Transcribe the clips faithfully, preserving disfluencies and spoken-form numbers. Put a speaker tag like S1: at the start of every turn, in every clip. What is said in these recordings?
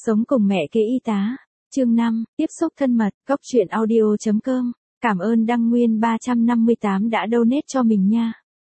S1: Sống cùng mẹ kế y tá. Chương năm, tiếp xúc thân mật, góc truyện audio chấm com. Cảm ơn Đăng Nguyên ba trăm năm mươi tám đã donate cho mình nha.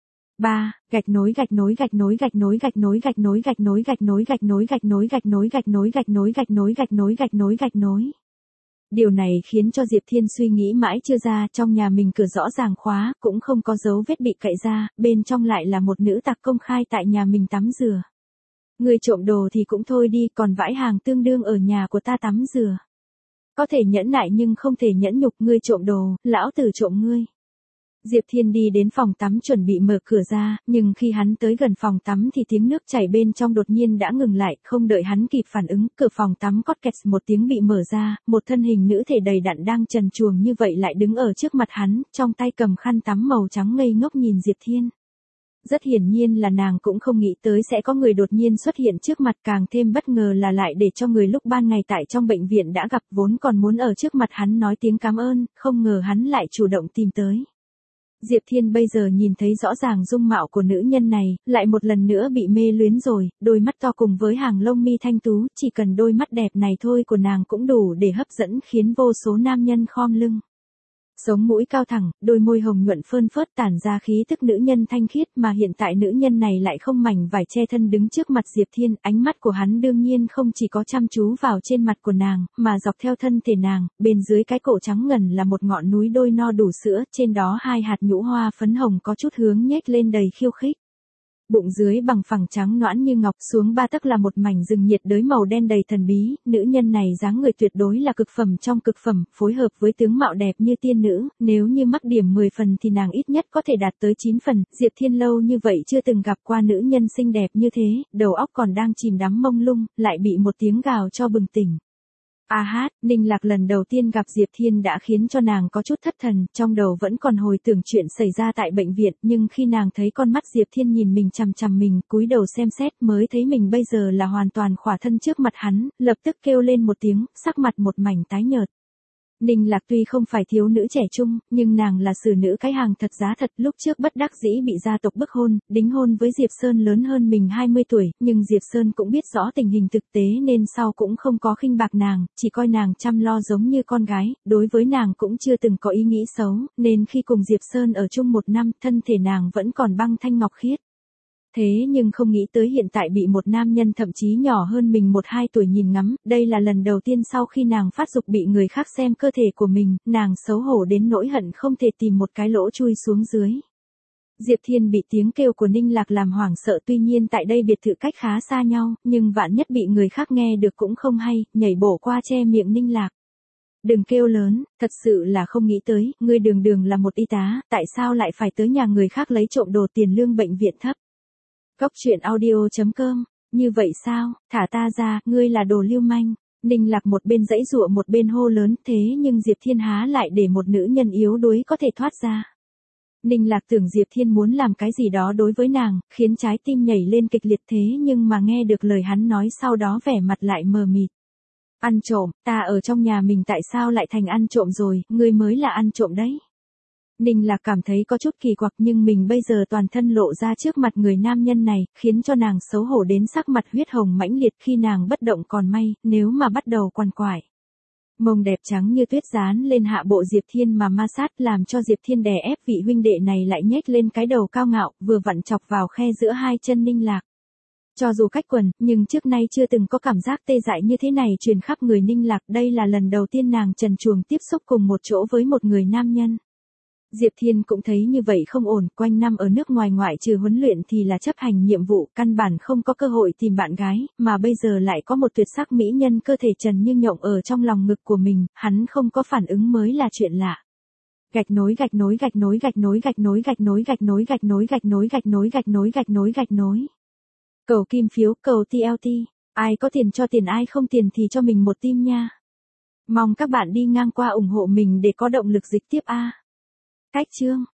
S1: ba. Gạch nối gạch nối gạch nối gạch nối gạch nối gạch nối gạch nối gạch nối gạch nối gạch nối gạch nối gạch nối gạch nối gạch nối gạch nối gạch nối gạch nối. Điều này khiến cho Diệp Thiên suy nghĩ mãi chưa ra, trong nhà mình cửa rõ ràng khóa, cũng không có dấu vết bị cậy ra, bên trong lại là một nữ tặc công khai tại nhà mình tắm rửa. Người trộm đồ thì cũng thôi đi, còn vãi hàng tương đương ở nhà của ta tắm rửa. Có thể nhẫn nại nhưng không thể nhẫn nhục, ngươi trộm đồ, lão tử trộm ngươi. Diệp Thiên đi đến phòng tắm chuẩn bị mở cửa ra, nhưng khi hắn tới gần phòng tắm thì tiếng nước chảy bên trong đột nhiên đã ngừng lại, không đợi hắn kịp phản ứng, cửa phòng tắm cót kẹt một tiếng bị mở ra, một thân hình nữ thể đầy đặn đang trần truồng như vậy lại đứng ở trước mặt hắn, trong tay cầm khăn tắm màu trắng ngây ngốc nhìn Diệp Thiên. Rất hiển nhiên là nàng cũng không nghĩ tới sẽ có người đột nhiên xuất hiện trước mặt, càng thêm bất ngờ là lại để cho người lúc ban ngày tại trong bệnh viện đã gặp, vốn còn muốn ở trước mặt hắn nói tiếng cảm ơn, không ngờ hắn lại chủ động tìm tới. Diệp Thiên bây giờ nhìn thấy rõ ràng dung mạo của nữ nhân này, lại một lần nữa bị mê luyến rồi, đôi mắt to cùng với hàng lông mi thanh tú, chỉ cần đôi mắt đẹp này thôi của nàng cũng đủ để hấp dẫn khiến vô số nam nhân khom lưng. Sống mũi cao thẳng, đôi môi hồng nhuận phơn phớt tản ra khí tức nữ nhân thanh khiết, mà hiện tại nữ nhân này lại không mảnh vải che thân đứng trước mặt Diệp Thiên, ánh mắt của hắn đương nhiên không chỉ có chăm chú vào trên mặt của nàng, mà dọc theo thân thể nàng, bên dưới cái cổ trắng ngần là một ngọn núi đôi no đủ sữa, trên đó hai hạt nhũ hoa phấn hồng có chút hướng nhếch lên đầy khiêu khích. Bụng dưới bằng phẳng trắng nõn như ngọc, xuống ba tấc là một mảnh rừng nhiệt đới màu đen đầy thần bí, nữ nhân này dáng người tuyệt đối là cực phẩm trong cực phẩm, phối hợp với tướng mạo đẹp như tiên nữ, nếu như mắc điểm mười phần thì nàng ít nhất có thể đạt tới chín phần, Diệp Thiên lâu như vậy chưa từng gặp qua nữ nhân xinh đẹp như thế, đầu óc còn đang chìm đắm mông lung, lại bị một tiếng gào cho bừng tỉnh. A hát, Ninh Lạc lần đầu tiên gặp Diệp Thiên đã khiến cho nàng có chút thất thần, trong đầu vẫn còn hồi tưởng chuyện xảy ra tại bệnh viện, nhưng khi nàng thấy con mắt Diệp Thiên nhìn mình chằm chằm mình, cúi đầu xem xét mới thấy mình bây giờ là hoàn toàn khỏa thân trước mặt hắn, lập tức kêu lên một tiếng, sắc mặt một mảnh tái nhợt. Ninh Lạc tuy không phải thiếu nữ trẻ trung, nhưng nàng là xử nữ cái hàng thật giá thật, lúc trước bất đắc dĩ bị gia tộc bức hôn, đính hôn với Diệp Sơn lớn hơn mình hai mươi tuổi, nhưng Diệp Sơn cũng biết rõ tình hình thực tế nên sau cũng không có khinh bạc nàng, chỉ coi nàng chăm lo giống như con gái, đối với nàng cũng chưa từng có ý nghĩ xấu, nên khi cùng Diệp Sơn ở chung một năm, thân thể nàng vẫn còn băng thanh ngọc khiết. Thế nhưng không nghĩ tới hiện tại bị một nam nhân thậm chí nhỏ hơn mình một hai tuổi nhìn ngắm, đây là lần đầu tiên sau khi nàng phát dục bị người khác xem cơ thể của mình, nàng xấu hổ đến nỗi hận không thể tìm một cái lỗ chui xuống dưới. Diệp Thiên bị tiếng kêu của Ninh Lạc làm hoảng sợ, tuy nhiên tại đây biệt thự cách khá xa nhau, nhưng vạn nhất bị người khác nghe được cũng không hay, nhảy bổ qua che miệng Ninh Lạc. Đừng kêu lớn, thật sự là không nghĩ tới, ngươi đường đường là một y tá, tại sao lại phải tới nhà người khác lấy trộm đồ tiền lương bệnh viện thấp. Góc truyện audio chấm com, như vậy sao, thả ta ra, ngươi là đồ lưu manh. Ninh Lạc một bên giãy giụa một bên hô lớn, thế nhưng Diệp Thiên há lại để một nữ nhân yếu đuối có thể thoát ra. Ninh Lạc tưởng Diệp Thiên muốn làm cái gì đó đối với nàng, khiến trái tim nhảy lên kịch liệt, thế nhưng mà nghe được lời hắn nói sau đó vẻ mặt lại mờ mịt. Ăn trộm, ta ở trong nhà mình tại sao lại thành ăn trộm rồi, ngươi mới là ăn trộm đấy. Ninh Lạc cảm thấy có chút kỳ quặc, nhưng mình bây giờ toàn thân lộ ra trước mặt người nam nhân này, khiến cho nàng xấu hổ đến sắc mặt huyết hồng mãnh liệt, khi nàng bất động còn may, nếu mà bắt đầu quằn quại. Mông đẹp trắng như tuyết dán lên hạ bộ Diệp Thiên mà ma sát, làm cho Diệp Thiên đè ép vị huynh đệ này lại nhếch lên cái đầu cao ngạo, vừa vặn chọc vào khe giữa hai chân Ninh Lạc. Cho dù cách quần, nhưng trước nay chưa từng có cảm giác tê dại như thế này truyền khắp người Ninh Lạc, đây là lần đầu tiên nàng trần truồng tiếp xúc cùng một chỗ với một người nam nhân. Diệp Thiên cũng thấy như vậy không ổn, quanh năm ở nước ngoài ngoại trừ huấn luyện thì là chấp hành nhiệm vụ, căn bản không có cơ hội tìm bạn gái, mà bây giờ lại có một tuyệt sắc mỹ nhân cơ thể trần như nhộng ở trong lòng ngực của mình, hắn không có phản ứng mới là chuyện lạ. Gạch nối gạch nối gạch nối gạch nối gạch nối gạch nối gạch nối gạch nối gạch nối gạch nối gạch nối gạch nối gạch nối. Cầu kim phiếu, cầu tê lờ tê, ai có tiền cho tiền, ai không tiền thì cho mình một tim nha. Mong các bạn đi ngang qua ủng hộ mình để có động lực dịch tiếp a. Cách chương